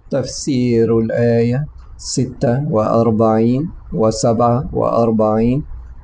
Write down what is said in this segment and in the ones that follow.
تفسير الآية 46 و47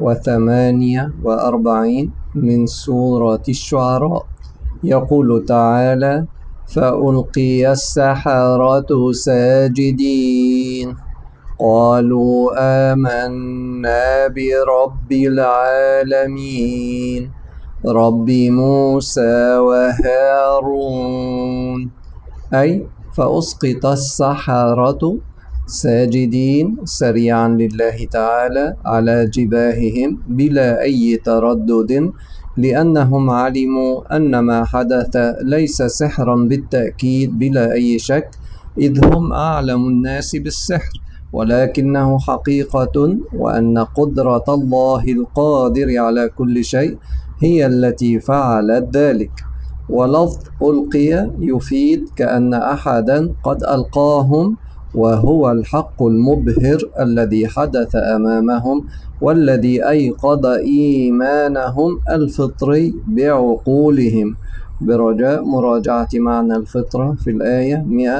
و48 من سورة الشعراء. يقول تعالى: فألقي السحرة ساجدين قالوا آمنا برب العالمين رب موسى وهارون. أي فأسقط السحرة ساجدين سريعا لله تعالى على جباههم بلا أي تردد، لأنهم علموا أن ما حدث ليس سحرا بالتأكيد بلا أي شك، إذ هم أعلم الناس بالسحر، ولكنه حقيقة، وأن قدرة الله القادر على كل شيء هي التي فعلت ذلك. ولفظ ألقي يفيد كأن أحدا قد ألقاهم، وهو الحق المبهر الذي حدث أمامهم، والذي أيقظ إيمانهم الفطري بعقولهم. برجاء مراجعة معنى الفطرة في الآية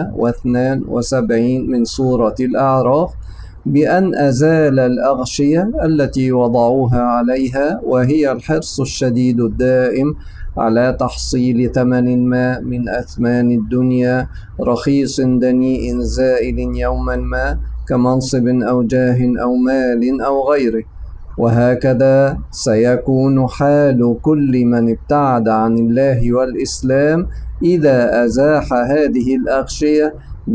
172 من سورة الأعراف، بأن أزال الأغشية التي وضعوها عليها، وهي الحرص الشديد الدائم على تحصيل ثمن ما من أثمان الدنيا، رخيص دنيء زائل يوما ما، كمنصب أو جاه أو مال أو غيره. وهكذا سيكون حال كل من ابتعد عن الله والإسلام إذا أزاح هذه الأغشية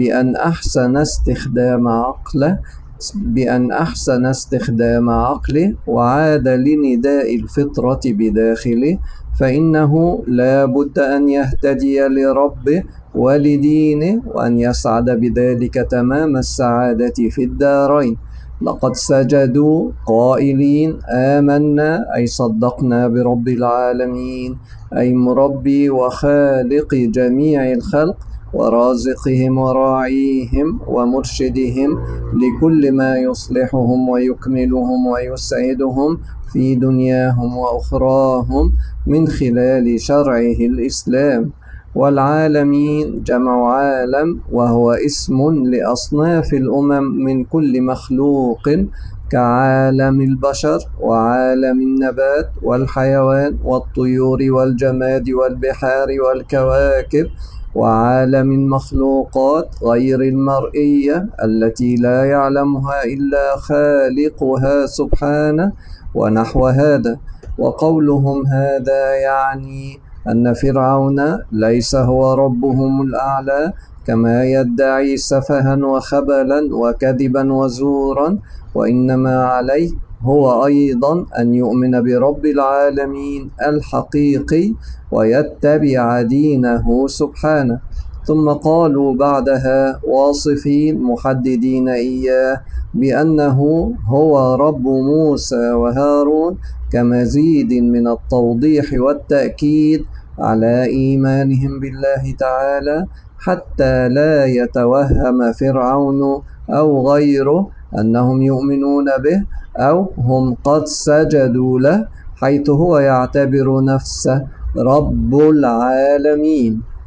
بأن أحسن استخدام عقله وعاد لنداء الفطرة بداخله، فإنه لا بد أن يهتدي لربه ولدينه، وأن يسعد بذلك تمام السعادة في الدارين. لقد سجدوا قائلين آمنا، أي صدقنا برب العالمين، أي مربي وخالق جميع الخلق، ورازقهم وراعيهم ومرشدهم لكل ما يصلحهم ويكملهم ويسعدهم في دنياهم وأخراهم من خلال شرعه الإسلام. والعالمين جمع عالم، وهو اسم لأصناف الأمم من كل مخلوق، كعالم البشر وعالم النبات والحيوان والطيور والجماد والبحار والكواكب، وعالم المخلوقات غير المرئية التي لا يعلمها إلا خالقها سبحانه، ونحو هذا. وقولهم هذا يعني أن فرعون ليس هو ربهم الأعلى كما يدعي سفها وخبلا وكذبا وزورا، وإنما عليه هو أيضا أن يؤمن برب العالمين الحقيقي ويتبع دينه سبحانه. ثم قالوا بعدها واصفين محددين إياه بأنه هو رب موسى وهارون، كمزيد من التوضيح والتأكيد على إيمانهم بالله تعالى، حتى لا يتوهم فرعون أو غيره أنهم يؤمنون به أو هم قد سجدوا له، حيث هو يعتبر نفسه رب العالمين.